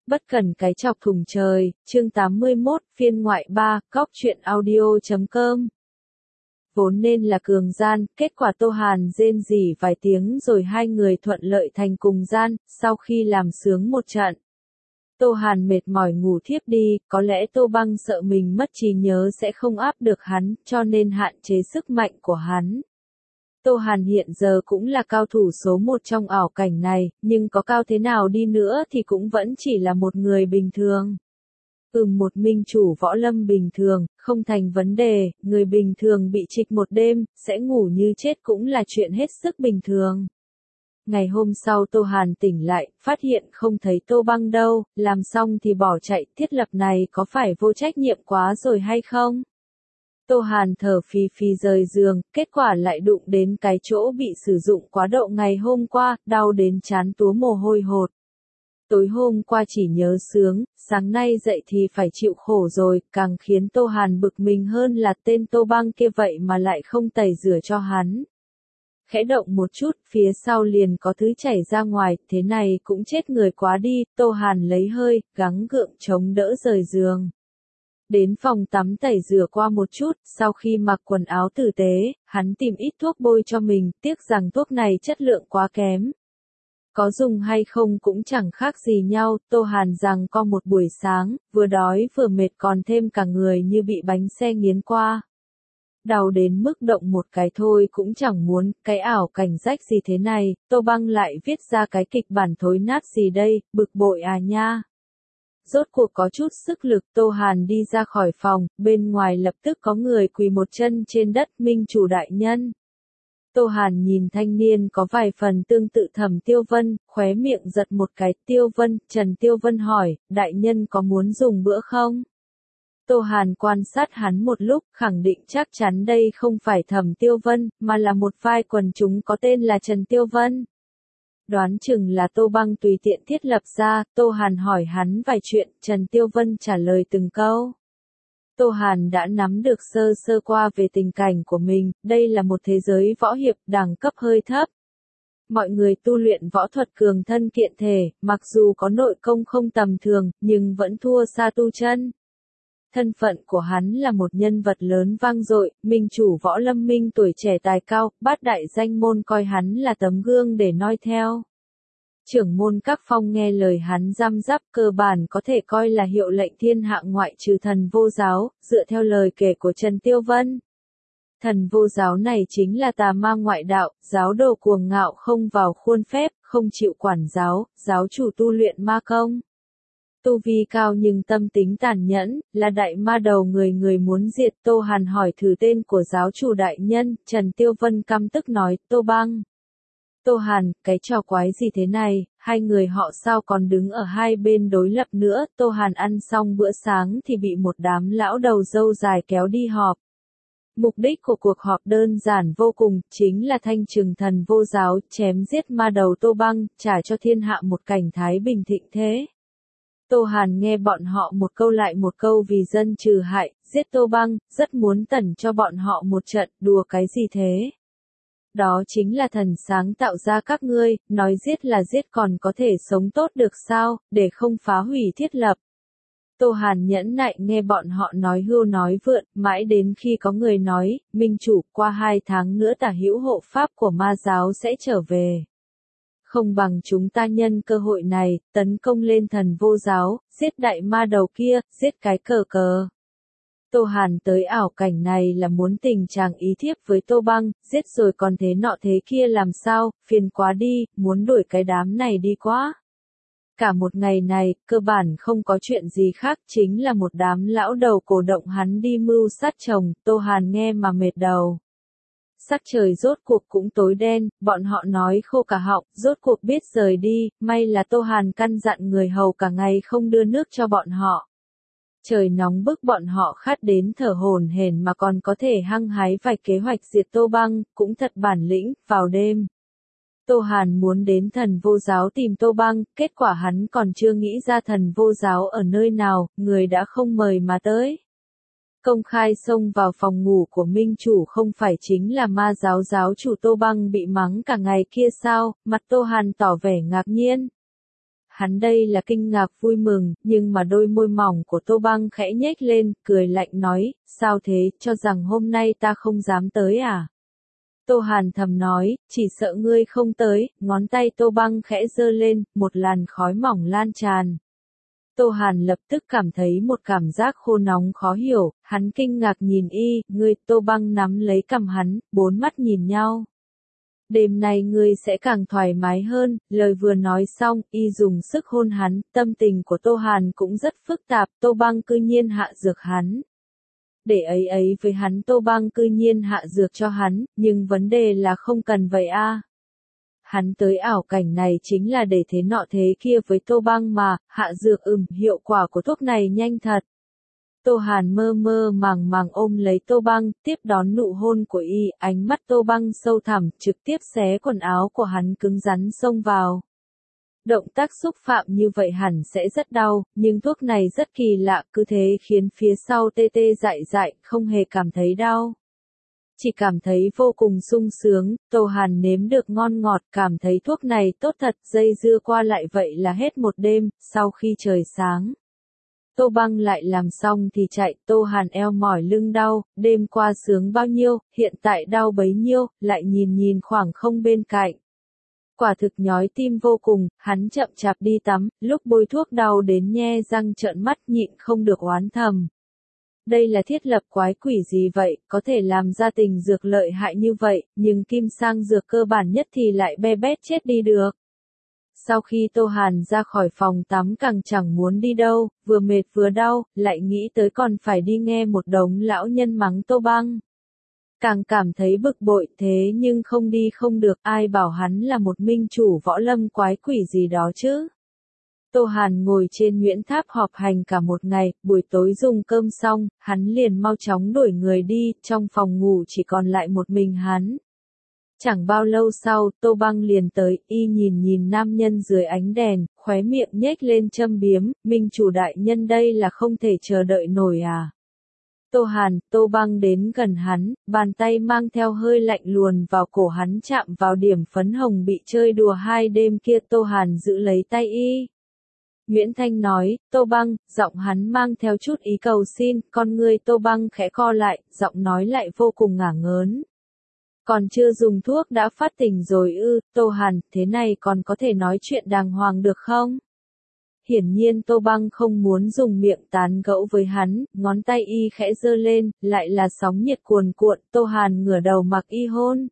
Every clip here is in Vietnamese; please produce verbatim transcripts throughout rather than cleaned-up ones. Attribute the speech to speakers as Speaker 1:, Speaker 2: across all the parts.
Speaker 1: Bất cần cái chọc thùng trời, chương tám mươi mốt, phiên ngoại ba, góc truyện audio.com. Vốn nên là cường gian, kết quả Tô Hàn rên rỉ vài tiếng rồi hai người thuận lợi thành cùng gian, sau khi làm sướng một trận. Tô Hàn mệt mỏi ngủ thiếp đi, có lẽ Tô Băng sợ mình mất trí nhớ sẽ không áp được hắn, cho nên hạn chế sức mạnh của hắn. Tô Hàn hiện giờ cũng là cao thủ số một trong ảo cảnh này, nhưng có cao thế nào đi nữa thì cũng vẫn chỉ là một người bình thường. Ừm một minh chủ võ lâm bình thường, không thành vấn đề, người bình thường bị trịch một đêm, sẽ ngủ như chết cũng là chuyện hết sức bình thường. Ngày hôm sau Tô Hàn tỉnh lại, phát hiện không thấy Tô Băng đâu, làm xong thì bỏ chạy, thiết lập này có phải vô trách nhiệm quá rồi hay không? Tô Hàn thở phì phì rời giường, kết quả lại đụng đến cái chỗ bị sử dụng quá độ ngày hôm qua, đau đến chán túa mồ hôi hột. Tối hôm qua chỉ nhớ sướng, sáng nay dậy thì phải chịu khổ rồi, càng khiến Tô Hàn bực mình hơn là tên Tô Băng kia vậy mà lại không tẩy rửa cho hắn. Khẽ động một chút, phía sau liền có thứ chảy ra ngoài, thế này cũng chết người quá đi, Tô Hàn lấy hơi, gắng gượng chống đỡ rời giường. Đến phòng tắm tẩy rửa qua một chút, sau khi mặc quần áo tử tế, hắn tìm ít thuốc bôi cho mình, tiếc rằng thuốc này chất lượng quá kém. Có dùng hay không cũng chẳng khác gì nhau, Tô Hàn rằng co một buổi sáng, vừa đói vừa mệt còn thêm cả người như bị bánh xe nghiến qua. Đau đến mức động một cái thôi cũng chẳng muốn, cái ảo cảnh rách gì thế này, Tô Băng lại viết ra cái kịch bản thối nát gì đây, bực bội à nha. Rốt cuộc có chút sức lực, Tô Hàn đi ra khỏi phòng, bên ngoài lập tức có người quỳ một chân trên đất, minh chủ đại nhân. Tô Hàn nhìn thanh niên có vài phần tương tự Thẩm Tiêu Vân, khóe miệng giật một cái, Tiêu Vân, Trần Tiêu Vân hỏi, đại nhân có muốn dùng bữa không? Tô Hàn quan sát hắn một lúc, khẳng định chắc chắn đây không phải Thẩm Tiêu Vân, mà là một vai quần chúng có tên là Trần Tiêu Vân. Đoán chừng là Tô Băng tùy tiện thiết lập ra, Tô Hàn hỏi hắn vài chuyện, Trần Tiêu Vân trả lời từng câu. Tô Hàn đã nắm được sơ sơ qua về tình cảnh của mình, đây là một thế giới võ hiệp đẳng cấp hơi thấp. Mọi người tu luyện võ thuật cường thân kiện thể, mặc dù có nội công không tầm thường, nhưng vẫn thua xa tu chân. Thân phận của hắn là một nhân vật lớn vang dội, minh chủ võ lâm minh tuổi trẻ tài cao, bát đại danh môn coi hắn là tấm gương để noi theo. Trưởng môn các phong nghe lời hắn răm rắp, cơ bản có thể coi là hiệu lệnh thiên hạ ngoại trừ Thần Vô Giáo, dựa theo lời kể của Trần Tiêu Vân. Thần Vô Giáo này chính là tà ma ngoại đạo, giáo đồ cuồng ngạo không vào khuôn phép, không chịu quản giáo, giáo chủ tu luyện ma công. Tu vi cao nhưng tâm tính tàn nhẫn, là đại ma đầu người người muốn diệt. Tô Hàn hỏi thử tên của giáo chủ đại nhân, Trần Tiêu Vân căm tức nói, Tô Băng. Tô Hàn, cái trò quái gì thế này, hai người họ sao còn đứng ở hai bên đối lập nữa. Tô Hàn ăn xong bữa sáng thì bị một đám lão đầu râu dài kéo đi họp. Mục đích của cuộc họp đơn giản vô cùng, chính là thanh trừng Thần Vô Giáo, chém giết ma đầu Tô Băng, trả cho thiên hạ một cảnh thái bình thịnh thế. Tô Hàn nghe bọn họ một câu lại một câu vì dân trừ hại, giết Tô Băng, rất muốn tẩn cho bọn họ một trận, đùa cái gì thế? Đó chính là thần sáng tạo ra các ngươi, nói giết là giết còn có thể sống tốt được sao, để không phá hủy thiết lập. Tô Hàn nhẫn nại nghe bọn họ nói hưu nói vượn, mãi đến khi có người nói, minh chủ, qua hai tháng nữa tả hữu hộ pháp của ma giáo sẽ trở về. Không bằng chúng ta nhân cơ hội này, tấn công lên Thần Vô Giáo, giết đại ma đầu kia, giết cái cờ cờ. Tô Hàn tới ảo cảnh này là muốn tình chàng ý thiếp với Tô Băng, giết rồi còn thế nọ thế kia làm sao, phiền quá đi, muốn đuổi cái đám này đi quá. Cả một ngày này, cơ bản không có chuyện gì khác, chính là một đám lão đầu cổ động hắn đi mưu sát chồng, Tô Hàn nghe mà mệt đầu. Sắc trời rốt cuộc cũng tối đen, bọn họ nói khô cả họng, rốt cuộc biết rời đi, may là Tô Hàn căn dặn người hầu cả ngày không đưa nước cho bọn họ. Trời nóng bức bọn họ khát đến thở hổn hển mà còn có thể hăng hái vạch kế hoạch diệt Tô Băng, cũng thật bản lĩnh, vào đêm. Tô Hàn muốn đến Thần Vô Giáo tìm Tô Băng, kết quả hắn còn chưa nghĩ ra Thần Vô Giáo ở nơi nào, người đã không mời mà tới. Công khai xông vào phòng ngủ của minh chủ không phải chính là ma giáo giáo chủ Tô Băng bị mắng cả ngày kia sao, mặt Tô Hàn tỏ vẻ ngạc nhiên. hắn đây là kinh ngạc vui mừng, nhưng mà đôi môi mỏng của Tô Băng khẽ nhếch lên, cười lạnh nói, sao thế, cho rằng hôm nay ta không dám tới à? Tô Hàn thầm nói, chỉ sợ ngươi không tới, ngón tay Tô Băng khẽ giơ lên, một làn khói mỏng lan tràn. Tô Hàn lập tức cảm thấy một cảm giác khô nóng khó hiểu, hắn kinh ngạc nhìn y, ngươi, Tô Băng nắm lấy cằm hắn, bốn mắt nhìn nhau. Đêm nay ngươi sẽ càng thoải mái hơn, lời vừa nói xong, y dùng sức hôn hắn, tâm tình của Tô Hàn cũng rất phức tạp, Tô Băng cư nhiên hạ dược hắn. Để ấy ấy với hắn Tô Băng cư nhiên hạ dược cho hắn, nhưng vấn đề là không cần vậy a. Hắn tới ảo cảnh này chính là để thế nọ thế kia với Tô Băng mà, hạ dược ừm, hiệu quả của thuốc này nhanh thật. Tô Hàn mơ mơ màng màng ôm lấy Tô Băng, tiếp đón nụ hôn của y, ánh mắt Tô Băng sâu thẳm, trực tiếp xé quần áo của hắn cứng rắn xông vào. Động tác xúc phạm như vậy hẳn sẽ rất đau, nhưng thuốc này rất kỳ lạ, cứ thế khiến phía sau tê tê dại dại, không hề cảm thấy đau. Chỉ cảm thấy vô cùng sung sướng, Tô Hàn nếm được ngon ngọt, cảm thấy thuốc này tốt thật, dây dưa qua lại vậy là hết một đêm, sau khi trời sáng. Tô Băng lại làm xong thì chạy, Tô Hàn eo mỏi lưng đau, đêm qua sướng bao nhiêu, hiện tại đau bấy nhiêu, lại nhìn nhìn khoảng không bên cạnh. Quả thực nhói tim vô cùng, hắn chậm chạp đi tắm, lúc bôi thuốc đau đến nhe răng trợn mắt nhịn không được oán thầm. Đây là thiết lập quái quỷ gì vậy, có thể làm ra tình dược lợi hại như vậy, nhưng kim sang dược cơ bản nhất thì lại be bét chết đi được. Sau khi Tô Hàn ra khỏi phòng tắm càng chẳng muốn đi đâu, vừa mệt vừa đau, lại nghĩ tới còn phải đi nghe một đống lão nhân mắng Tô Băng. Càng cảm thấy bực bội thế nhưng không đi không được, ai bảo hắn là một minh chủ võ lâm quái quỷ gì đó chứ. Tô Hàn ngồi trên Nguyễn Tháp họp hành cả một ngày, buổi tối dùng cơm xong, hắn liền mau chóng đuổi người đi, trong phòng ngủ chỉ còn lại một mình hắn. Chẳng bao lâu sau, Tô Băng liền tới, y nhìn nhìn nam nhân dưới ánh đèn, khóe miệng nhếch lên châm biếm, minh chủ đại nhân đây là không thể chờ đợi nổi à. Tô Hàn, Tô Băng đến gần hắn, bàn tay mang theo hơi lạnh luồn vào cổ hắn chạm vào điểm phấn hồng bị chơi đùa hai đêm kia, Tô Hàn giữ lấy tay y. Nguyễn Thanh nói, Tô Băng, giọng hắn mang theo chút ý cầu xin, con ngươi Tô Băng khẽ co lại, giọng nói lại vô cùng ngả ngớn. Còn chưa dùng thuốc đã phát tỉnh rồi ư, Tô Hàn, thế này còn có thể nói chuyện đàng hoàng được không? Hiển nhiên Tô Băng không muốn dùng miệng tán gẫu với hắn, ngón tay y khẽ giơ lên, lại là sóng nhiệt cuồn cuộn, Tô Hàn ngửa đầu mặc y hôn.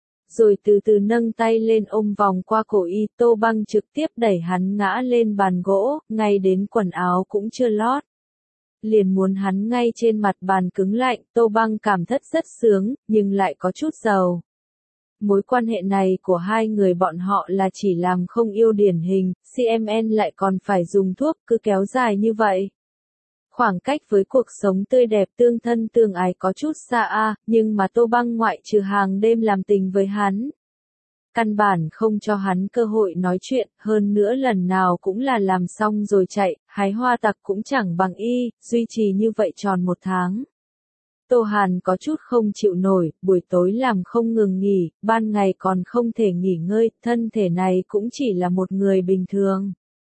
Speaker 1: Rồi từ từ nâng tay lên ôm vòng qua cổ y, Tô Băng trực tiếp đẩy hắn ngã lên bàn gỗ, ngay đến quần áo cũng chưa lót. Liền muốn hắn ngay trên mặt bàn cứng lạnh, Tô Băng cảm thất rất sướng, nhưng lại có chút giàu. Mối quan hệ này của hai người bọn họ là chỉ làm không yêu điển hình, xê em en lại còn phải dùng thuốc, cứ kéo dài như vậy. Khoảng cách với cuộc sống tươi đẹp tương thân tương ái có chút xa a, nhưng mà Tô Băng ngoại trừ hàng đêm làm tình với hắn. Căn bản không cho hắn cơ hội nói chuyện, hơn nữa lần nào cũng là làm xong rồi chạy, hái hoa tặc cũng chẳng bằng y, duy trì như vậy tròn một tháng. Tô Hàn có chút không chịu nổi, buổi tối làm không ngừng nghỉ, ban ngày còn không thể nghỉ ngơi, thân thể này cũng chỉ là một người bình thường.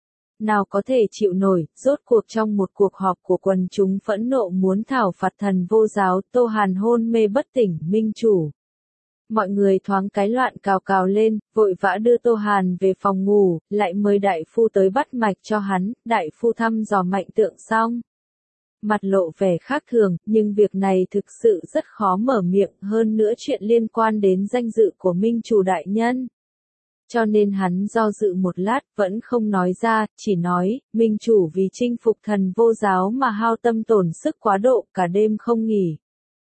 Speaker 1: Nào có thể chịu nổi, rốt cuộc trong một cuộc họp của quần chúng phẫn nộ muốn thảo phạt thần vô giáo, Tô Hàn hôn mê bất tỉnh, minh chủ. Mọi người thoáng cái loạn cào cào lên, vội vã đưa Tô Hàn về phòng ngủ, lại mời đại phu tới bắt mạch cho hắn, đại phu thăm dò mạch tượng xong. Mặt lộ vẻ khác thường, nhưng việc này thực sự rất khó mở miệng, hơn nữa chuyện liên quan đến danh dự của minh chủ đại nhân. Cho nên hắn do dự một lát, vẫn không nói ra, chỉ nói, minh chủ vì chinh phục thần vô giáo mà hao tâm tổn sức quá độ, cả đêm không nghỉ.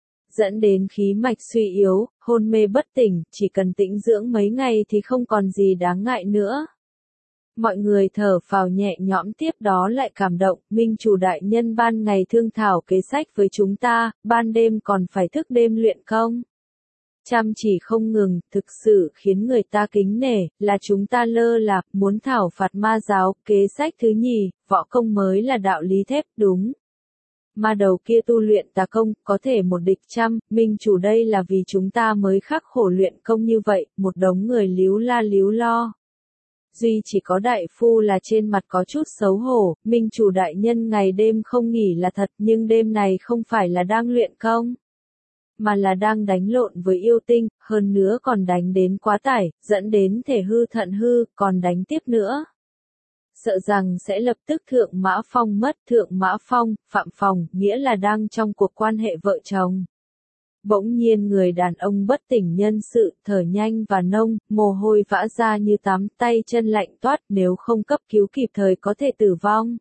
Speaker 1: Dẫn đến khí mạch suy yếu, hôn mê bất tỉnh, chỉ cần tĩnh dưỡng mấy ngày thì không còn gì đáng ngại nữa. Mọi người thở phào nhẹ nhõm, tiếp đó lại cảm động, minh chủ đại nhân ban ngày thương thảo kế sách với chúng ta, ban đêm còn phải thức đêm luyện công. Chăm chỉ không ngừng, thực sự khiến người ta kính nể, là chúng ta lơ là, muốn thảo phạt ma giáo, kế sách thứ nhì, võ công mới là đạo lý thép, đúng. Ma đầu kia tu luyện tà công, có thể một địch trăm, minh chủ đây là vì chúng ta mới khắc khổ luyện công như vậy, một đống người líu la líu lo. duy chỉ có đại phu là trên mặt có chút xấu hổ, minh chủ đại nhân ngày đêm không nghỉ là thật nhưng đêm này không phải là đang luyện công, mà là đang đánh lộn với yêu tinh, hơn nữa còn đánh đến quá tải, dẫn đến thể hư thận hư, còn đánh tiếp nữa. Sợ rằng sẽ lập tức thượng mã phong mất, thượng mã phong, phạm phòng, nghĩa là đang trong cuộc quan hệ vợ chồng. Bỗng nhiên người đàn ông bất tỉnh nhân sự, thở nhanh và nông, mồ hôi vã ra như tắm, tay chân lạnh toát, nếu không cấp cứu kịp thời có thể tử vong.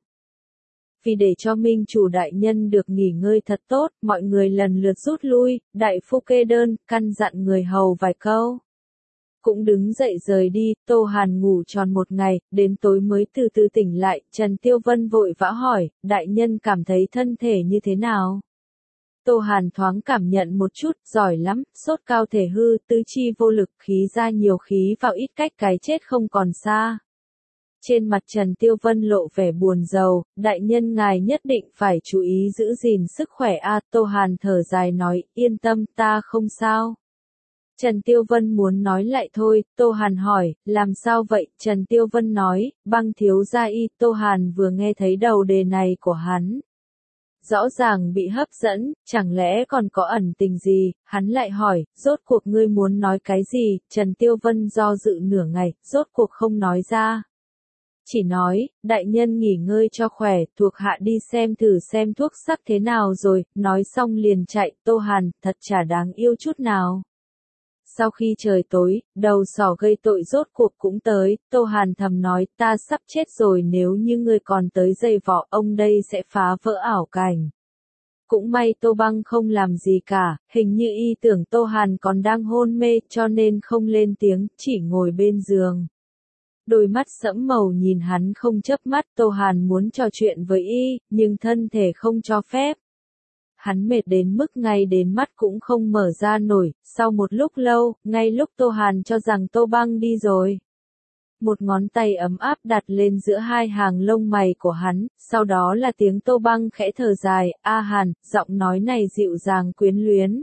Speaker 1: Vì để cho minh chủ đại nhân được nghỉ ngơi thật tốt, mọi người lần lượt rút lui, đại phu kê đơn, căn dặn người hầu vài câu. Cũng đứng dậy rời đi, Tô Hàn ngủ tròn một ngày, đến tối mới từ từ tỉnh lại, Trần Tiêu Vân vội vã hỏi, đại nhân cảm thấy thân thể như thế nào? Tô Hàn thoáng cảm nhận một chút, giỏi lắm, sốt cao thể hư, tứ chi vô lực, khí ra nhiều khí vào ít cách cái chết không còn xa. Trên mặt Trần Tiêu Vân lộ vẻ buồn rầu, đại nhân ngài nhất định phải chú ý giữ gìn sức khỏe a. Tô Hàn thở dài nói, yên tâm ta không sao. Trần Tiêu Vân muốn nói lại thôi, Tô Hàn hỏi, làm sao vậy? Trần Tiêu Vân nói, băng thiếu gia y. Tô Hàn vừa nghe thấy đầu đề này của hắn. Rõ ràng bị hấp dẫn, chẳng lẽ còn có ẩn tình gì, hắn lại hỏi, rốt cuộc ngươi muốn nói cái gì? Trần Tiêu Vân do dự nửa ngày, rốt cuộc không nói ra. Chỉ nói, đại nhân nghỉ ngơi cho khỏe, thuộc hạ đi xem thử xem thuốc sắc thế nào rồi, nói xong liền chạy. Tô Hàn, thật chả đáng yêu chút nào. Sau khi trời tối, đầu sỏ gây tội rốt cuộc cũng tới, Tô Hàn thầm nói, ta sắp chết rồi, nếu như ngươi còn tới dây vỏ ông đây sẽ phá vỡ ảo cảnh. Cũng may Tô Băng không làm gì cả, hình như y tưởng Tô Hàn còn đang hôn mê cho nên không lên tiếng, chỉ ngồi bên giường. Đôi mắt sẫm màu nhìn hắn không chớp mắt. Tô Hàn muốn trò chuyện với y, nhưng thân thể không cho phép. Hắn mệt đến mức ngay đến mắt cũng không mở ra nổi, sau một lúc lâu, ngay lúc Tô Hàn cho rằng Tô Băng đi rồi. Một ngón tay ấm áp đặt lên giữa hai hàng lông mày của hắn, sau đó là tiếng Tô Băng khẽ thở dài, A Hàn, giọng nói này dịu dàng quyến luyến.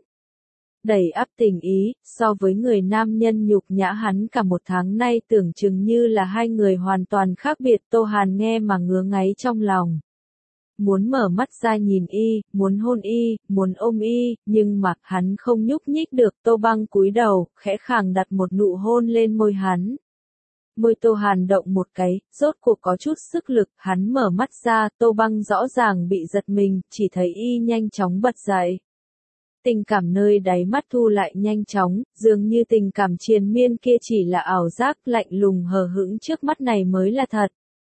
Speaker 1: Đầy áp tình ý, so với người nam nhân nhục nhã hắn cả một tháng nay tưởng chừng như là hai người hoàn toàn khác biệt. Tô Hàn nghe mà ngứa ngáy trong lòng. Muốn mở mắt ra nhìn y, muốn hôn y, muốn ôm y, nhưng mà hắn không nhúc nhích được. Tô Băng cúi đầu, khẽ khàng đặt một nụ hôn lên môi hắn. Môi Tô Hàn động một cái, rốt cuộc có chút sức lực, hắn mở mắt ra, Tô Băng rõ ràng bị giật mình, chỉ thấy y nhanh chóng bật dậy. Tình cảm nơi đáy mắt thu lại nhanh chóng, dường như tình cảm triền miên kia chỉ là ảo giác, lạnh lùng hờ hững trước mắt này mới là thật.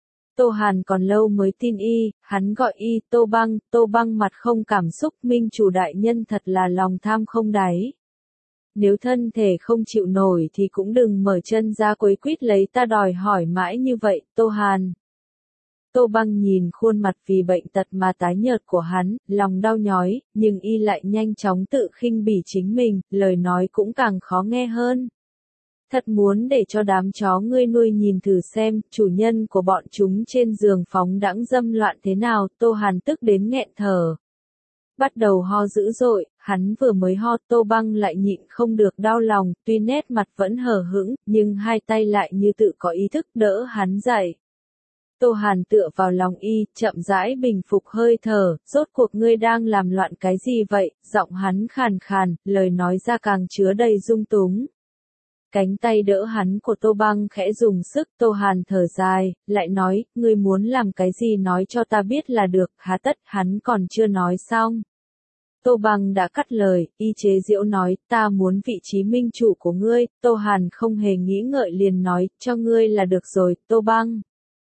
Speaker 1: Tô Hàn còn lâu mới tin y, hắn gọi y, Tô Băng. Tô Băng mặt không cảm xúc, minh chủ đại nhân thật là lòng tham không đáy. Nếu thân thể không chịu nổi thì cũng đừng mở chân ra quấy quýt lấy ta đòi hỏi mãi như vậy. Tô Hàn. Tô Băng nhìn khuôn mặt vì bệnh tật mà tái nhợt của hắn, lòng đau nhói, nhưng y lại nhanh chóng tự khinh bỉ chính mình, lời nói cũng càng khó nghe hơn. Thật muốn để cho đám chó ngươi nuôi nhìn thử xem, chủ nhân của bọn chúng trên giường phóng đãng dâm loạn thế nào. Tô Hàn tức đến nghẹn thở. Bắt đầu ho dữ dội, hắn vừa mới ho, Tô Băng lại nhịn không được đau lòng, tuy nét mặt vẫn hờ hững, nhưng hai tay lại như tự có ý thức đỡ hắn dậy. Tô Hàn tựa vào lòng y, chậm rãi bình phục hơi thở, rốt cuộc ngươi đang làm loạn cái gì vậy? Giọng hắn khàn khàn, lời nói ra càng chứa đầy dung túng. Cánh tay đỡ hắn của Tô Băng khẽ dùng sức. Tô Hàn thở dài, lại nói, ngươi muốn làm cái gì nói cho ta biết là được, há tất. Hắn còn chưa nói xong. Tô Băng đã cắt lời, y chế giễu nói, ta muốn vị trí minh chủ của ngươi. Tô Hàn không hề nghĩ ngợi liền nói, cho ngươi là được rồi, Tô Băng.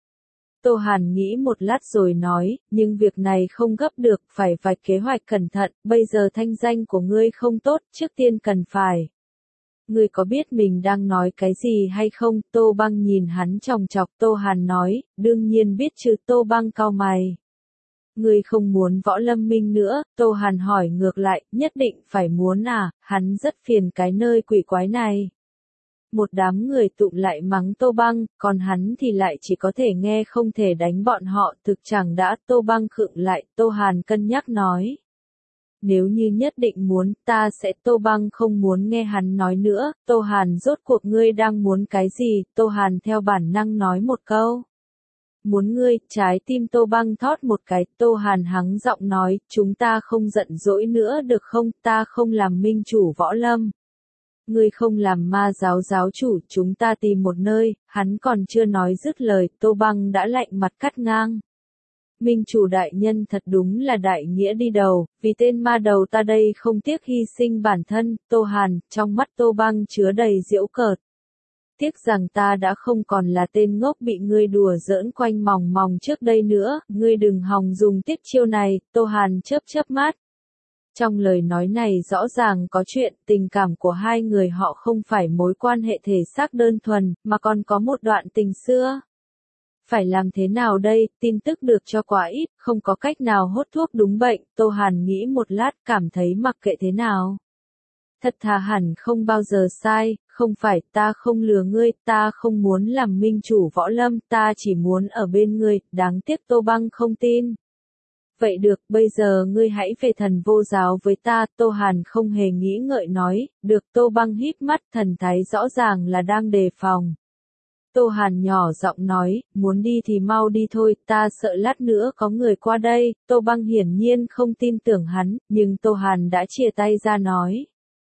Speaker 1: Tô Hàn nghĩ một lát rồi nói, nhưng việc này không gấp được, phải vạch kế hoạch cẩn thận, bây giờ thanh danh của ngươi không tốt, trước tiên cần phải. Ngươi có biết mình đang nói cái gì hay không? Tô Băng nhìn hắn chòng chọc. Tô Hàn nói, đương nhiên biết chứ. Tô Băng cau mày. Ngươi không muốn Võ Lâm Minh nữa? Tô Hàn hỏi ngược lại, nhất định phải muốn à? Hắn rất phiền cái nơi quỷ quái này. Một đám người tụm lại mắng Tô Băng, còn hắn thì lại chỉ có thể nghe không thể đánh bọn họ. Thực chẳng đã. Tô Băng khựng lại. Tô Hàn cân nhắc nói. Nếu như nhất định muốn, ta sẽ. Tô Băng không muốn nghe hắn nói nữa. Tô Hàn, rốt cuộc ngươi đang muốn cái gì? Tô Hàn theo bản năng nói một câu. Muốn ngươi. Trái tim Tô Băng thót một cái. Tô Hàn hắng giọng nói, chúng ta không giận dỗi nữa được không? Ta không làm minh chủ võ lâm. Ngươi không làm ma giáo giáo chủ, chúng ta tìm một nơi. Hắn còn chưa nói dứt lời, Tô Băng đã lạnh mặt cắt ngang. Minh chủ đại nhân thật đúng là đại nghĩa đi đầu, vì tên ma đầu ta đây không tiếc hy sinh bản thân. Tô Hàn, trong mắt Tô Băng chứa đầy giễu cợt. Tiếc rằng ta đã không còn là tên ngốc bị ngươi đùa giỡn quanh mòng mòng trước đây nữa, ngươi đừng hòng dùng tiếp chiêu này. Tô Hàn chớp chớp mắt. Trong lời nói này rõ ràng có chuyện, tình cảm của hai người họ không phải mối quan hệ thể xác đơn thuần, mà còn có một đoạn tình xưa. Phải làm thế nào đây? Tin tức được cho quá ít, không có cách nào hốt thuốc đúng bệnh. Tô Hàn nghĩ một lát, cảm thấy mặc kệ thế nào. Thật thà hẳn không bao giờ sai. Không phải, ta không lừa ngươi, ta không muốn làm minh chủ võ lâm, ta chỉ muốn ở bên ngươi. Đáng tiếc Tô Băng không tin. Vậy được, bây giờ ngươi hãy về Thần Vô Giáo với ta. Tô Hàn không hề nghĩ ngợi nói. Được. Tô Băng híp mắt, thần thái rõ ràng là đang đề phòng. Tô Hàn nhỏ giọng nói, muốn đi thì mau đi thôi, ta sợ lát nữa có người qua đây. Tô Băng hiển nhiên không tin tưởng hắn, nhưng Tô Hàn đã chia tay ra nói.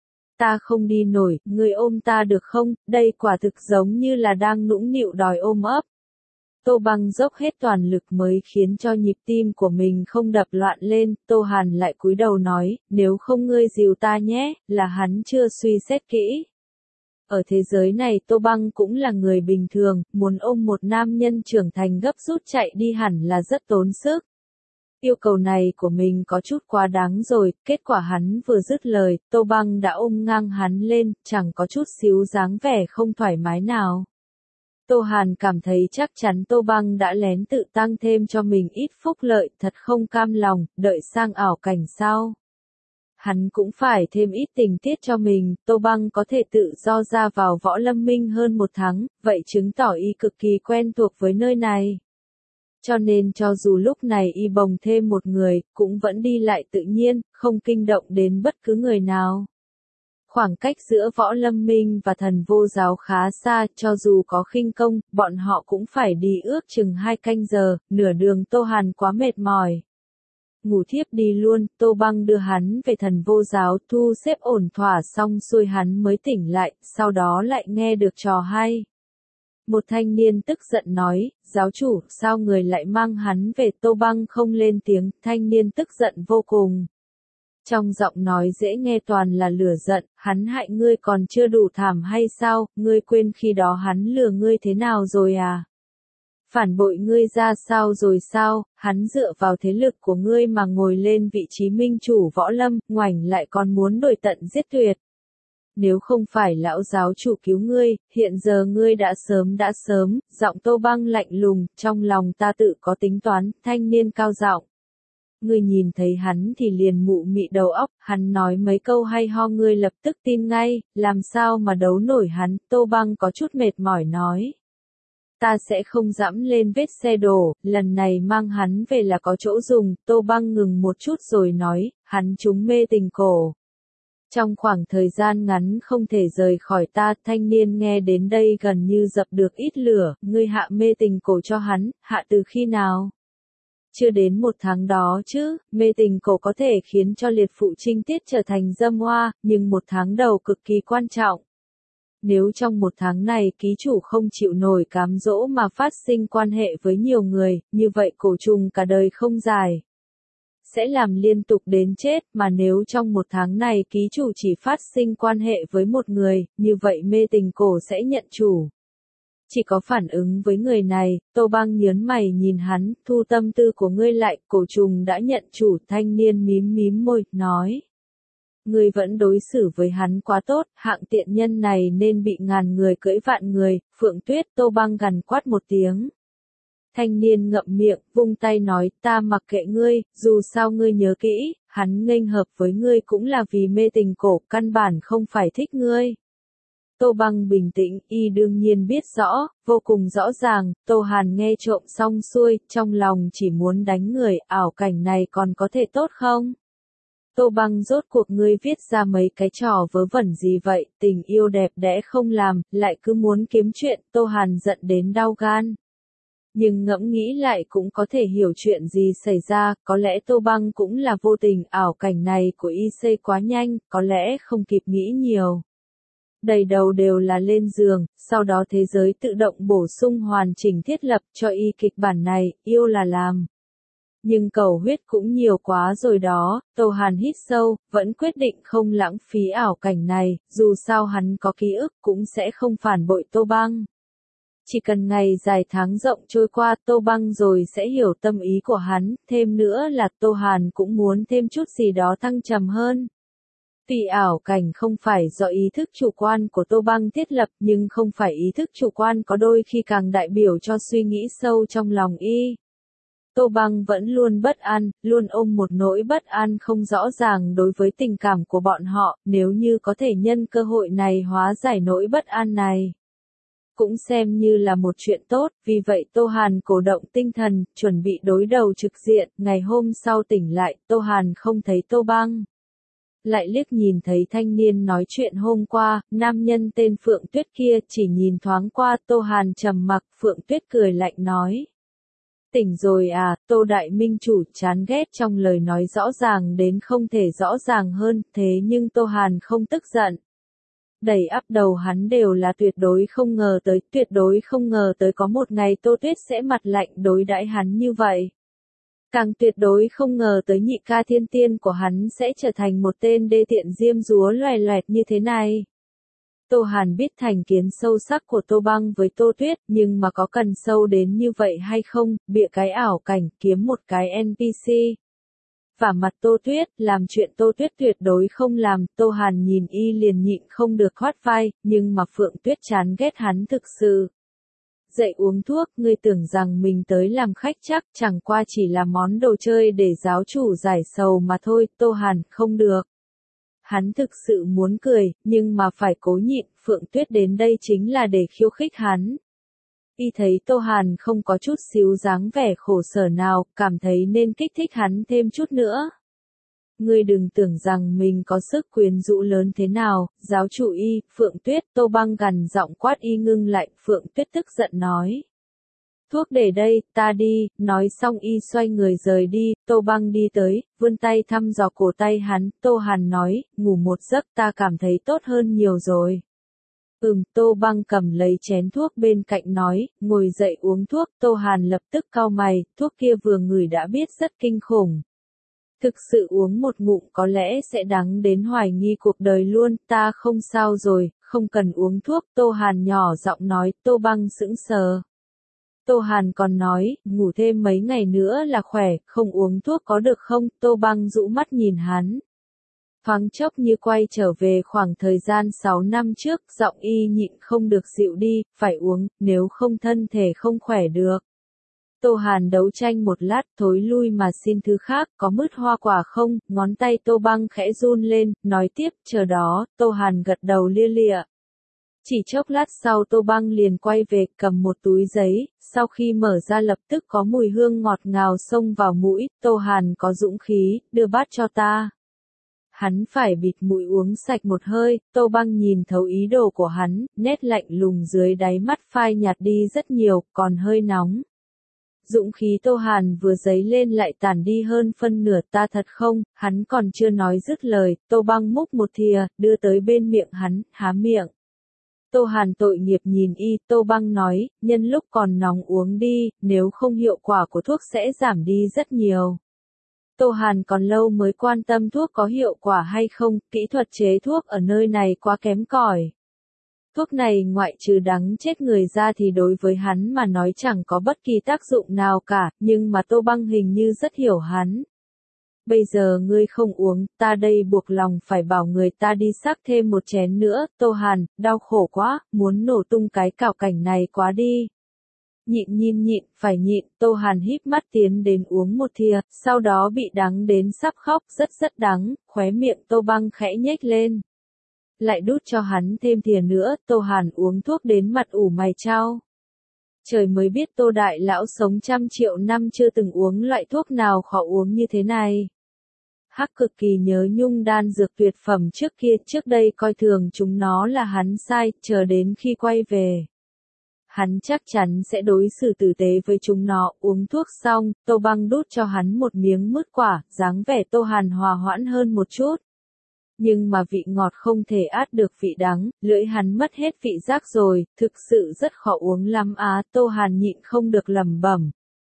Speaker 1: Ta không đi nổi, ngươi ôm ta được không? Đây quả thực giống như là đang nũng nịu đòi ôm ấp. Tô Băng dốc hết toàn lực mới khiến cho nhịp tim của mình không đập loạn lên. Tô Hàn lại cúi đầu nói, nếu không ngươi dìu ta nhé, là hắn chưa suy xét kỹ. Ở thế giới này Tô Băng cũng là người bình thường, muốn ôm một nam nhân trưởng thành gấp rút chạy đi hẳn là rất tốn sức. Yêu cầu này của mình có chút quá đáng rồi, kết quả hắn vừa dứt lời, Tô Băng đã ôm ngang hắn lên, chẳng có chút xíu dáng vẻ không thoải mái nào. Tô Hàn cảm thấy chắc chắn Tô Băng đã lén tự tăng thêm cho mình ít phúc lợi, thật không cam lòng, đợi sang ảo cảnh sau. Hắn cũng phải thêm ít tình tiết cho mình. Tô Băng có thể tự do ra vào Võ Lâm Minh hơn một tháng, vậy chứng tỏ y cực kỳ quen thuộc với nơi này. Cho nên cho dù lúc này y bồng thêm một người, cũng vẫn đi lại tự nhiên, không kinh động đến bất cứ người nào. Khoảng cách giữa Võ Lâm Minh và Thần Vô Giáo khá xa, cho dù có khinh công, bọn họ cũng phải đi ước chừng hai canh giờ, nửa đường Tô Hàn quá mệt mỏi. Ngủ thiếp đi luôn. Tô Băng đưa hắn về Thần Vô Giáo, thu xếp ổn thỏa xong xuôi hắn mới tỉnh lại, sau đó lại nghe được trò hay. Một thanh niên tức giận nói, giáo chủ, sao người lại mang hắn về? Tô Băng không lên tiếng, thanh niên tức giận vô cùng. Trong giọng nói dễ nghe toàn là lửa giận, hắn hại ngươi còn chưa đủ thảm hay sao? Ngươi quên khi đó hắn lừa ngươi thế nào rồi à? Phản bội ngươi ra sao rồi sao? Hắn dựa vào thế lực của ngươi mà ngồi lên vị trí minh chủ võ lâm, ngoảnh lại còn muốn đuổi tận giết tuyệt. Nếu không phải lão giáo chủ cứu ngươi, hiện giờ ngươi đã sớm đã sớm. Giọng Tô Băng lạnh lùng, trong lòng ta tự có tính toán. Thanh niên cao giọng. Ngươi nhìn thấy hắn thì liền mụ mị đầu óc, hắn nói mấy câu hay ho ngươi lập tức tin ngay, làm sao mà đấu nổi hắn? Tô Băng có chút mệt mỏi nói. Ta sẽ không dẫm lên vết xe đổ, lần này mang hắn về là có chỗ dùng. Tô Băng ngừng một chút rồi nói, hắn trúng mê tình cổ. Trong khoảng thời gian ngắn không thể rời khỏi ta. Thanh niên nghe đến đây gần như dập được ít lửa. Ngươi hạ mê tình cổ cho hắn, hạ từ khi nào? Chưa đến một tháng đó chứ. Mê tình cổ có thể khiến cho liệt phụ trinh tiết trở thành dâm hoa, nhưng một tháng đầu cực kỳ quan trọng. Nếu trong một tháng này ký chủ không chịu nổi cám dỗ mà phát sinh quan hệ với nhiều người, như vậy cổ trùng cả đời không dài. Sẽ làm liên tục đến chết, mà nếu trong một tháng này ký chủ chỉ phát sinh quan hệ với một người, như vậy mê tình cổ sẽ nhận chủ. Chỉ có phản ứng với người này. Tô Băng nhớn mày nhìn hắn, thu tâm tư của ngươi lại, cổ trùng đã nhận chủ. Thanh niên mím mím môi, nói. Ngươi vẫn đối xử với hắn quá tốt, hạng tiện nhân này nên bị ngàn người cưỡi vạn người. Phượng Tuyết. Tô Băng gằn quát một tiếng. Thanh niên ngậm miệng, vung tay nói, ta mặc kệ ngươi, dù sao ngươi nhớ kỹ, hắn nghênh hợp với ngươi cũng là vì mê tình cổ, căn bản không phải thích ngươi. Tô Băng bình tĩnh, y đương nhiên biết rõ, vô cùng rõ ràng. Tô Hàn nghe trộm xong xuôi, trong lòng chỉ muốn đánh người. Ảo cảnh này còn có thể tốt không? Tô Băng rốt cuộc ngươi viết ra mấy cái trò vớ vẩn gì vậy, tình yêu đẹp đẽ không làm, lại cứ muốn kiếm chuyện, Tô Hàn giận đến đau gan. Nhưng ngẫm nghĩ lại cũng có thể hiểu chuyện gì xảy ra, có lẽ Tô Băng cũng là vô tình, ảo cảnh này của y xê quá nhanh, có lẽ không kịp nghĩ nhiều. Đầy đầu đều là lên giường, sau đó thế giới tự động bổ sung hoàn chỉnh thiết lập cho y kịch bản này, yêu là làm. Nhưng cầu huyết cũng nhiều quá rồi đó, Tô Hàn hít sâu, vẫn quyết định không lãng phí ảo cảnh này, dù sao hắn có ký ức cũng sẽ không phản bội Tô Băng. Chỉ cần ngày dài tháng rộng trôi qua Tô Băng rồi sẽ hiểu tâm ý của hắn, thêm nữa là Tô Hàn cũng muốn thêm chút gì đó thăng trầm hơn. Tuy ảo cảnh không phải do ý thức chủ quan của Tô Băng thiết lập nhưng không phải ý thức chủ quan có đôi khi càng đại biểu cho suy nghĩ sâu trong lòng y. Tô Băng vẫn luôn bất an, luôn ôm một nỗi bất an không rõ ràng đối với tình cảm của bọn họ, nếu như có thể nhân cơ hội này hóa giải nỗi bất an này. Cũng xem như là một chuyện tốt, vì vậy Tô Hàn cổ động tinh thần, chuẩn bị đối đầu trực diện, ngày hôm sau tỉnh lại, Tô Hàn không thấy Tô Băng. Lại liếc nhìn thấy thanh niên nói chuyện hôm qua, nam nhân tên Phượng Tuyết kia chỉ nhìn thoáng qua Tô Hàn trầm mặc, Phượng Tuyết cười lạnh nói. Tỉnh rồi à, Tô Đại Minh chủ chán ghét trong lời nói rõ ràng đến không thể rõ ràng hơn, thế nhưng Tô Hàn không tức giận. Đầy ắp đầu hắn đều là tuyệt đối không ngờ tới, tuyệt đối không ngờ tới có một ngày Tô Tuyết sẽ mặt lạnh đối đãi hắn như vậy. Càng tuyệt đối không ngờ tới nhị ca thiên tiên của hắn sẽ trở thành một tên đê tiện diêm dúa loè loẹt như thế này. Tô Hàn biết thành kiến sâu sắc của Tô Băng với Tô Tuyết, nhưng mà có cần sâu đến như vậy hay không, bịa cái ảo cảnh kiếm một cái en pê xê. Vả mặt Tô Tuyết, làm chuyện Tô Tuyết tuyệt đối không làm, Tô Hàn nhìn y liền nhịn không được khoát vai, nhưng mà Phượng Tuyết chán ghét hắn thực sự. Dậy uống thuốc, ngươi tưởng rằng mình tới làm khách chắc, chẳng qua chỉ là món đồ chơi để giáo chủ giải sầu mà thôi, Tô Hàn, không được. Hắn thực sự muốn cười, nhưng mà phải cố nhịn, Phượng Tuyết đến đây chính là để khiêu khích hắn. Y thấy Tô Hàn không có chút xíu dáng vẻ khổ sở nào, cảm thấy nên kích thích hắn thêm chút nữa. Ngươi đừng tưởng rằng mình có sức quyến rũ lớn thế nào, giáo chủ y, Phượng Tuyết, Tô Băng gằn giọng quát y ngưng lại, Phượng Tuyết tức giận nói. Thuốc để đây, ta đi, nói xong y xoay người rời đi, Tô Băng đi tới, vươn tay thăm dò cổ tay hắn, Tô Hàn nói, ngủ một giấc ta cảm thấy tốt hơn nhiều rồi. Ừm, Tô Băng cầm lấy chén thuốc bên cạnh nói, ngồi dậy uống thuốc, Tô Hàn lập tức cau mày, thuốc kia vừa ngửi đã biết rất kinh khủng. Thực sự uống một ngụm có lẽ sẽ đắng đến hoài nghi cuộc đời luôn, ta không sao rồi, không cần uống thuốc, Tô Hàn nhỏ giọng nói, Tô Băng sững sờ. Tô Hàn còn nói, ngủ thêm mấy ngày nữa là khỏe, không uống thuốc có được không, Tô Băng rũ mắt nhìn hắn. Thoáng chốc như quay trở về khoảng thời gian sáu năm trước, giọng y nhịn không được dịu đi, phải uống, nếu không thân thể không khỏe được. Tô Hàn đấu tranh một lát, thối lui mà xin thứ khác, có mứt hoa quả không, ngón tay Tô Băng khẽ run lên, nói tiếp, chờ đó, Tô Hàn gật đầu lia lịa. Chỉ chốc lát sau Tô Băng liền quay về, cầm một túi giấy, sau khi mở ra lập tức có mùi hương ngọt ngào xông vào mũi, Tô Hàn có dũng khí, đưa bát cho ta. Hắn phải bịt mũi uống sạch một hơi, Tô Băng nhìn thấu ý đồ của hắn, nét lạnh lùng dưới đáy mắt phai nhạt đi rất nhiều, còn hơi nóng. Dũng khí Tô Hàn vừa dấy lên lại tàn đi hơn phân nửa, ta thật không, hắn còn chưa nói dứt lời, Tô Băng múc một thìa, đưa tới bên miệng hắn, há miệng. Tô Hàn tội nghiệp nhìn y, Tô Băng nói, nhân lúc còn nóng uống đi, nếu không hiệu quả của thuốc sẽ giảm đi rất nhiều. Tô Hàn còn lâu mới quan tâm thuốc có hiệu quả hay không, kỹ thuật chế thuốc ở nơi này quá kém cỏi. Thuốc này ngoại trừ đắng chết người ra thì đối với hắn mà nói chẳng có bất kỳ tác dụng nào cả, nhưng mà Tô Băng hình như rất hiểu hắn. Bây giờ ngươi không uống, ta đây buộc lòng phải bảo người ta đi sắc thêm một chén nữa, Tô Hàn, đau khổ quá, muốn nổ tung cái cào cảnh này quá đi. Nhịn nhịn nhịn, phải nhịn, Tô Hàn híp mắt tiến đến uống một thìa, sau đó bị đắng đến sắp khóc, rất rất đắng, khóe miệng Tô Băng khẽ nhếch lên. Lại đút cho hắn thêm thìa nữa, Tô Hàn uống thuốc đến mặt ủ mày chau. Trời mới biết Tô Đại Lão sống trăm triệu năm chưa từng uống loại thuốc nào khó uống như thế này. Hắc cực kỳ nhớ nhung đan dược tuyệt phẩm trước kia, trước đây coi thường chúng nó là hắn sai, chờ đến khi quay về. Hắn chắc chắn sẽ đối xử tử tế với chúng nó. Uống thuốc xong, Tô Băng đút cho hắn một miếng mứt quả, dáng vẻ Tô Hàn hòa hoãn hơn một chút. Nhưng mà vị ngọt không thể át được vị đắng, lưỡi hắn mất hết vị giác rồi, thực sự rất khó uống lắm á. Tô Hàn nhịn không được lẩm bẩm.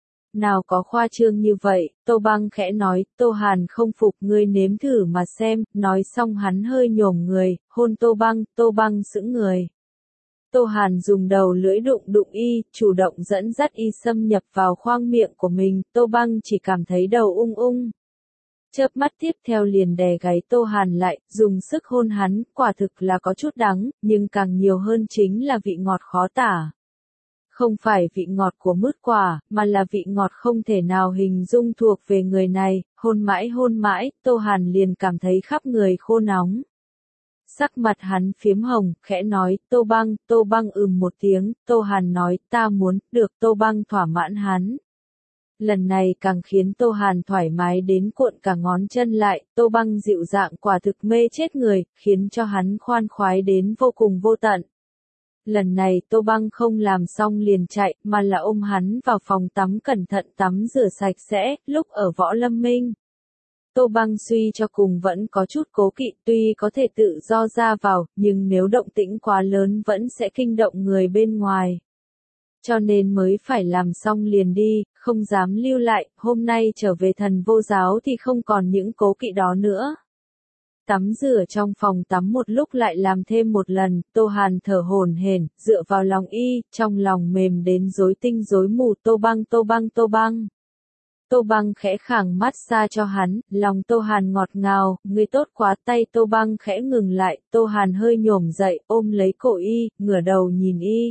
Speaker 1: Nào có khoa trương như vậy, Tô Băng khẽ nói. Tô Hàn không phục, ngươi nếm thử mà xem. Nói xong hắn hơi nhổm người, hôn Tô Băng. Tô Băng sững người. Tô Hàn dùng đầu lưỡi đụng đụng y, chủ động dẫn dắt y xâm nhập vào khoang miệng của mình. Tô Băng chỉ cảm thấy đầu ung ung. Chớp mắt tiếp theo liền đè gáy Tô Hàn lại, dùng sức hôn hắn. Quả thực là có chút đắng, nhưng càng nhiều hơn chính là vị ngọt khó tả. Không phải vị ngọt của mứt quả, mà là vị ngọt không thể nào hình dung thuộc về người này. Hôn mãi hôn mãi, Tô Hàn liền cảm thấy khắp người khô nóng. Sắc mặt hắn phiếm hồng, khẽ nói. Tô Băng. Tô Băng ừm một tiếng. Tô Hàn nói. Ta muốn. Được. Tô Băng thỏa mãn hắn. Lần này càng khiến Tô Hàn thoải mái đến cuộn cả ngón chân lại. Tô Băng dịu dàng quả thực mê chết người, khiến cho hắn khoan khoái đến vô cùng vô tận. Lần này Tô Băng không làm xong liền chạy, mà là ôm hắn vào phòng tắm cẩn thận tắm rửa sạch sẽ. Lúc ở Võ Lâm Minh, Tô Băng suy cho cùng vẫn có chút cố kỵ, tuy có thể tự do ra vào, nhưng nếu động tĩnh quá lớn vẫn sẽ kinh động người bên ngoài. Cho nên mới phải làm xong liền đi, không dám lưu lại. Hôm nay trở về Thần Vô Giáo thì không còn những cố kỵ đó nữa. Tắm rửa trong phòng tắm một lúc lại làm thêm một lần. Tô Hàn thở hổn hển, dựa vào lòng y, trong lòng mềm đến rối tinh rối mù. Tô Băng. Tô Băng. Tô Băng. Tô Băng khẽ khàng mát xa cho hắn, lòng Tô Hàn ngọt ngào. Ngươi tốt quá. Tay Tô Băng khẽ ngừng lại. Tô Hàn hơi nhổm dậy, ôm lấy cổ y, ngửa đầu nhìn y.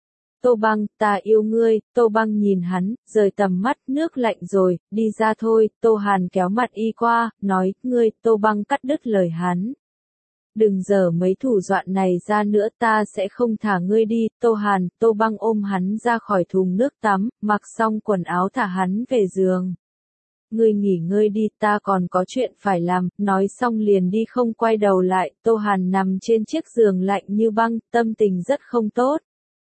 Speaker 1: Tô Băng, ta yêu ngươi. Tô Băng nhìn hắn, rời tầm mắt. Nước lạnh rồi, đi ra thôi. Tô Hàn kéo mặt y qua, nói. Ngươi. Tô Băng cắt đứt lời hắn. Đừng giở mấy thủ đoạn này ra nữa, ta sẽ không thả ngươi đi. Tô Hàn. Tô Băng ôm hắn ra khỏi thùng nước tắm, mặc xong quần áo thả hắn về giường. Ngươi nghỉ ngơi đi, ta còn có chuyện phải làm. Nói xong liền đi không quay đầu lại. Tô Hàn nằm trên chiếc giường lạnh như băng, tâm tình rất không tốt.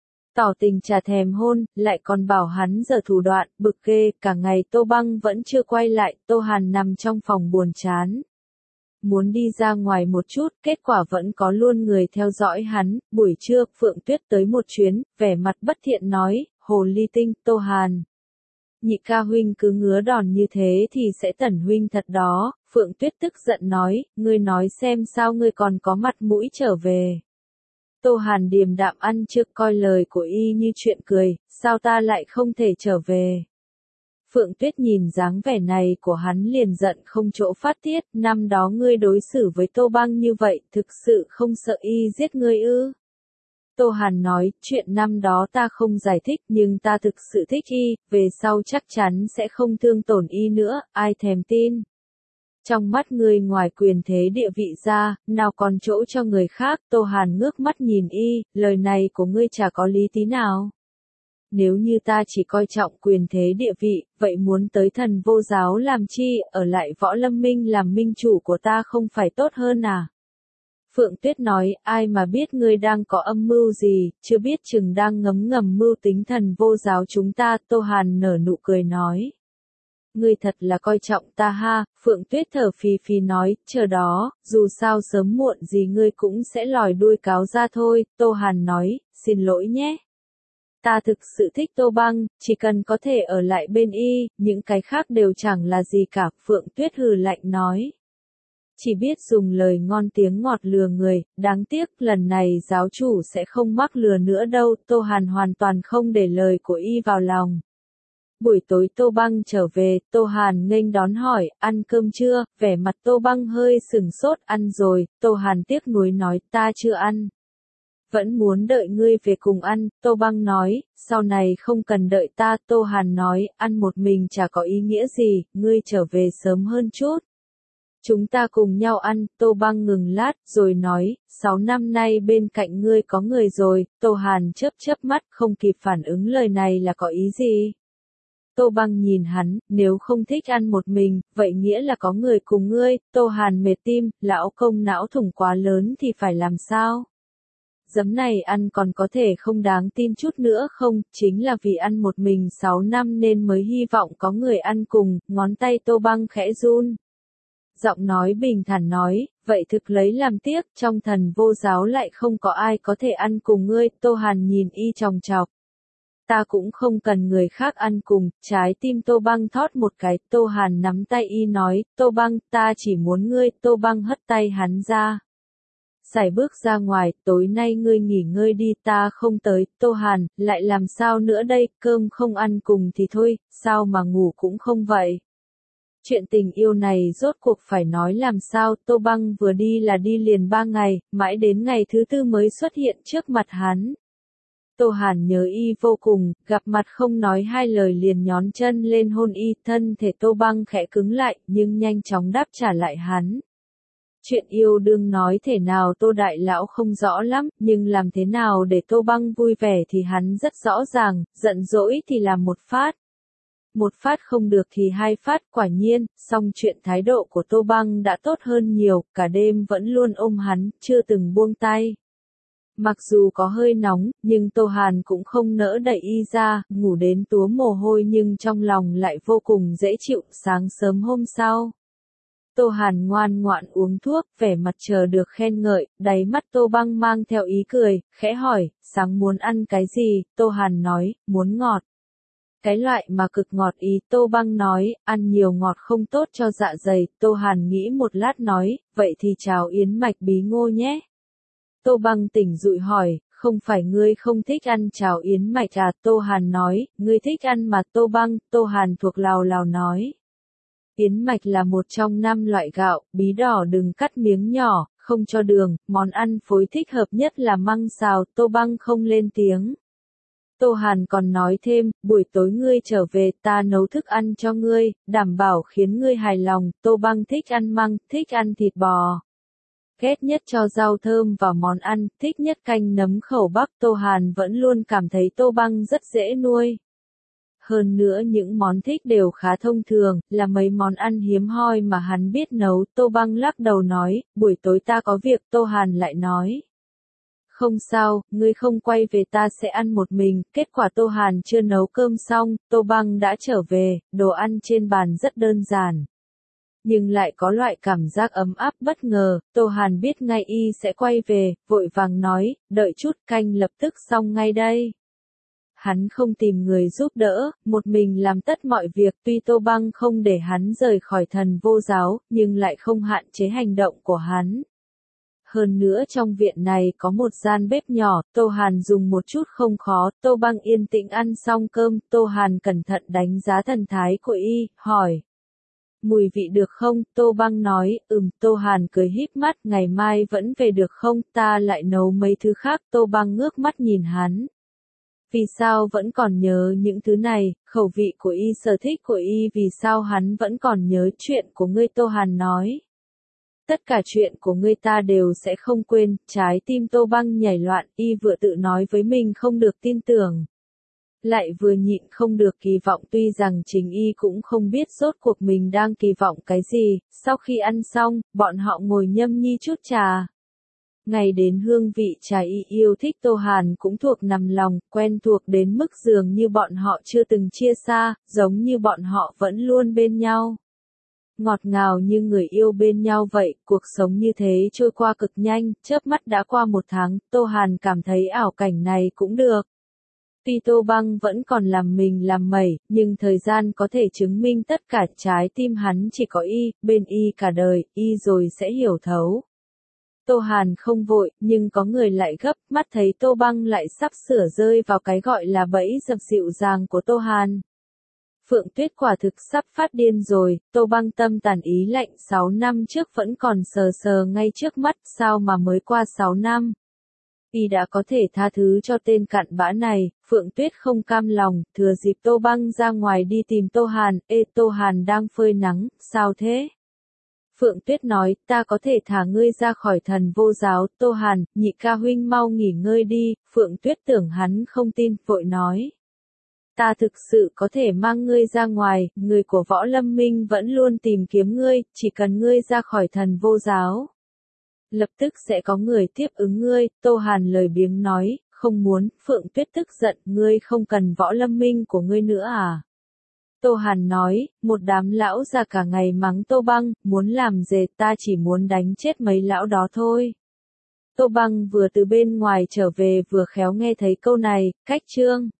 Speaker 1: Tỏ tình chả thèm hôn, lại còn bảo hắn giở thủ đoạn, bực ghê. Cả ngày Tô Băng vẫn chưa quay lại. Tô Hàn nằm trong phòng buồn chán. Muốn đi ra ngoài một chút, kết quả vẫn có luôn người theo dõi hắn. Buổi trưa, Phượng Tuyết tới một chuyến, vẻ mặt bất thiện nói. Hồ ly tinh. Tô Hàn. Nhị ca huynh cứ ngứa đòn như thế thì sẽ tẩn huynh thật đó. Phượng Tuyết tức giận nói. Ngươi nói xem sao ngươi còn có mặt mũi trở về. Tô Hàn điềm đạm ăn trước, coi lời của y như chuyện cười. Sao ta lại không thể trở về? Phượng Tuyết nhìn dáng vẻ này của hắn liền giận không chỗ phát tiết. Năm đó ngươi đối xử với Tô Băng như vậy, thực sự không sợ y giết ngươi ư? Tô Hàn nói. Chuyện năm đó ta không giải thích, nhưng ta thực sự thích y. Về sau chắc chắn sẽ không thương tổn y nữa. Ai thèm tin? Trong mắt ngươi ngoài quyền thế địa vị ra, nào còn chỗ cho người khác. Tô Hàn ngước mắt nhìn y, lời này của ngươi chả có lý tí nào. Nếu như ta chỉ coi trọng quyền thế địa vị, vậy muốn tới Thần Vô Giáo làm chi, ở lại Võ Lâm Minh làm minh chủ của ta không phải tốt hơn à? Phượng Tuyết nói. Ai mà biết ngươi đang có âm mưu gì, chưa biết chừng đang ngấm ngầm mưu tính Thần Vô Giáo chúng ta. Tô Hàn nở nụ cười nói. Ngươi thật là coi trọng ta ha. Phượng Tuyết thở phì phì nói. Chờ đó, dù sao sớm muộn gì ngươi cũng sẽ lòi đuôi cáo ra thôi. Tô Hàn nói. Xin lỗi nhé. Ta thực sự thích Tô Băng, chỉ cần có thể ở lại bên y, những cái khác đều chẳng là gì cả. Phượng Tuyết hừ lạnh nói. Chỉ biết dùng lời ngon tiếng ngọt lừa người, đáng tiếc lần này giáo chủ sẽ không mắc lừa nữa đâu. Tô Hàn hoàn toàn không để lời của y vào lòng. Buổi tối Tô Băng trở về, Tô Hàn nghênh đón hỏi. Ăn cơm chưa? Vẻ mặt Tô Băng hơi sừng sốt. Ăn rồi. Tô Hàn tiếc nuối nói. Ta chưa ăn. Vẫn muốn đợi ngươi về cùng ăn. Tô Băng nói. Sau này không cần đợi ta. Tô Hàn nói. Ăn một mình chả có ý nghĩa gì, ngươi trở về sớm hơn chút. Chúng ta cùng nhau ăn. Tô Băng ngừng lát, rồi nói. Sáu năm nay bên cạnh ngươi có người rồi. Tô Hàn chớp chớp mắt, không kịp phản ứng lời này là có ý gì. Tô Băng nhìn hắn, nếu không thích ăn một mình, vậy nghĩa là có người cùng ngươi. Tô Hàn mệt tim, lão công não thủng quá lớn thì phải làm sao? Giấm này ăn còn có thể không đáng tin chút nữa không, chính là vì ăn một mình sáu năm nên mới hy vọng có người ăn cùng, ngón tay Tô Băng khẽ run. Giọng nói bình thản nói, vậy thực lấy làm tiếc, trong thần vô giáo lại không có ai có thể ăn cùng ngươi. Tô Hàn nhìn y chòng chọc. Ta cũng không cần người khác ăn cùng, trái tim Tô Băng thót một cái. Tô Hàn nắm tay y nói, Tô Băng, ta chỉ muốn ngươi. Tô Băng hất tay hắn ra. Sải bước ra ngoài, tối nay ngươi nghỉ ngơi đi, ta không tới. Tô Hàn, lại làm sao nữa đây, cơm không ăn cùng thì thôi, sao mà ngủ cũng không vậy. Chuyện tình yêu này rốt cuộc phải nói làm sao. Tô Băng vừa đi là đi liền ba ngày, mãi đến ngày thứ tư mới xuất hiện trước mặt hắn. Tô Hàn nhớ y vô cùng, gặp mặt không nói hai lời liền nhón chân lên hôn y. Thân thể Tô Băng khẽ cứng lại, nhưng nhanh chóng đáp trả lại hắn. Chuyện yêu đương nói thể nào Tô Đại Lão không rõ lắm, nhưng làm thế nào để Tô Băng vui vẻ thì hắn rất rõ ràng, giận dỗi thì làm một phát. Một phát không được thì hai phát, quả nhiên, song chuyện thái độ của Tô Băng đã tốt hơn nhiều, cả đêm vẫn luôn ôm hắn, chưa từng buông tay. Mặc dù có hơi nóng, nhưng Tô Hàn cũng không nỡ đẩy y ra, ngủ đến túa mồ hôi nhưng trong lòng lại vô cùng dễ chịu. Sáng sớm hôm sau, Tô Hàn ngoan ngoãn uống thuốc, vẻ mặt chờ được khen ngợi, đáy mắt Tô Băng mang theo ý cười, khẽ hỏi, sáng muốn ăn cái gì? Tô Hàn nói, muốn ngọt. Cái loại mà cực ngọt ý. Tô Băng nói, ăn nhiều ngọt không tốt cho dạ dày. Tô Hàn nghĩ một lát nói, vậy thì cháo yến mạch bí ngô nhé. Tô Băng tỉnh dụi hỏi, không phải ngươi không thích ăn cháo yến mạch à? Tô Hàn nói, ngươi thích ăn mà. Tô Băng, Tô Hàn thuộc lào lào nói. Yến mạch là một trong năm loại gạo, bí đỏ đừng cắt miếng nhỏ, không cho đường, món ăn phối thích hợp nhất là măng xào. Tô Băng không lên tiếng. Tô Hàn còn nói thêm, buổi tối ngươi trở về ta nấu thức ăn cho ngươi, đảm bảo khiến ngươi hài lòng. Tô Băng thích ăn măng, thích ăn thịt bò. Ghét nhất cho rau thơm vào món ăn, thích nhất canh nấm khẩu Bắc. Tô Hàn vẫn luôn cảm thấy Tô Băng rất dễ nuôi. Hơn nữa những món thích đều khá thông thường, là mấy món ăn hiếm hoi mà hắn biết nấu. Tô Băng lắc đầu nói, buổi tối ta có việc. Tô Hàn lại nói. Không sao, ngươi không quay về ta sẽ ăn một mình. Kết quả Tô Hàn chưa nấu cơm xong, Tô Băng đã trở về, đồ ăn trên bàn rất đơn giản. Nhưng lại có loại cảm giác ấm áp bất ngờ. Tô Hàn biết ngay y sẽ quay về, vội vàng nói, đợi chút, canh lập tức xong ngay đây. Hắn không tìm người giúp đỡ, một mình làm tất mọi việc. Tuy Tô Băng không để hắn rời khỏi thần vô giáo, nhưng lại không hạn chế hành động của hắn. Hơn nữa trong viện này có một gian bếp nhỏ, Tô Hàn dùng một chút không khó. Tô Băng yên tĩnh ăn xong cơm, Tô Hàn cẩn thận đánh giá thần thái của y, hỏi. Mùi vị được không? Tô Băng nói, ừm. Tô Hàn cười híp mắt, ngày mai vẫn về được không? Ta lại nấu mấy thứ khác. Tô Băng ngước mắt nhìn hắn. Vì sao vẫn còn nhớ những thứ này, khẩu vị của y, sở thích của y, vì sao hắn vẫn còn nhớ chuyện của ngươi? Tô Hàn nói. Tất cả chuyện của ngươi ta đều sẽ không quên. Trái tim Tô Băng nhảy loạn, y vừa tự nói với mình không được tin tưởng. Lại vừa nhịn không được kỳ vọng, tuy rằng chính y cũng không biết rốt cuộc mình đang kỳ vọng cái gì. Sau khi ăn xong, bọn họ ngồi nhâm nhi chút trà. Ngày đến hương vị trà y yêu thích Tô Hàn cũng thuộc nằm lòng, quen thuộc đến mức dường như bọn họ chưa từng chia xa, giống như bọn họ vẫn luôn bên nhau. Ngọt ngào như người yêu bên nhau vậy, cuộc sống như thế trôi qua cực nhanh, chớp mắt đã qua một tháng. Tô Hàn cảm thấy ảo cảnh này cũng được. Tuy Tô Băng vẫn còn làm mình làm mẩy, nhưng thời gian có thể chứng minh tất cả. Trái tim hắn chỉ có y, bên y cả đời, y rồi sẽ hiểu thấu. Tô Hàn không vội, nhưng có người lại gấp, mắt thấy Tô Băng lại sắp sửa rơi vào cái gọi là bẫy dập dịu dàng của Tô Hàn. Phượng Tuyết quả thực sắp phát điên rồi. Tô Băng tâm tàn ý lạnh, sáu năm trước vẫn còn sờ sờ ngay trước mắt, sao mà mới qua sáu năm. Y đã có thể tha thứ cho tên cặn bã này. Phượng Tuyết không cam lòng, thừa dịp Tô Băng ra ngoài đi tìm Tô Hàn. Ê, Tô Hàn đang phơi nắng, sao thế? Phượng Tuyết nói, ta có thể thả ngươi ra khỏi thần vô giáo. Tô Hàn, nhị ca huynh mau nghỉ ngơi đi. Phượng Tuyết tưởng hắn không tin, vội nói. ta thực sự có thể mang ngươi ra ngoài, người của Võ Lâm Minh vẫn luôn tìm kiếm ngươi, chỉ cần ngươi ra khỏi Thần Vô Giáo. Lập tức sẽ có người tiếp ứng ngươi, Tô Hàn lời biếng nói, không muốn, Phượng Tuyết tức giận, ngươi không cần Võ Lâm Minh của ngươi nữa à? Tô Hàn nói, một đám lão già cả ngày mắng Tô Băng, muốn làm dệt, ta chỉ muốn đánh chết mấy lão đó thôi. Tô Băng vừa từ bên ngoài trở về vừa khéo nghe thấy câu này, cách trương.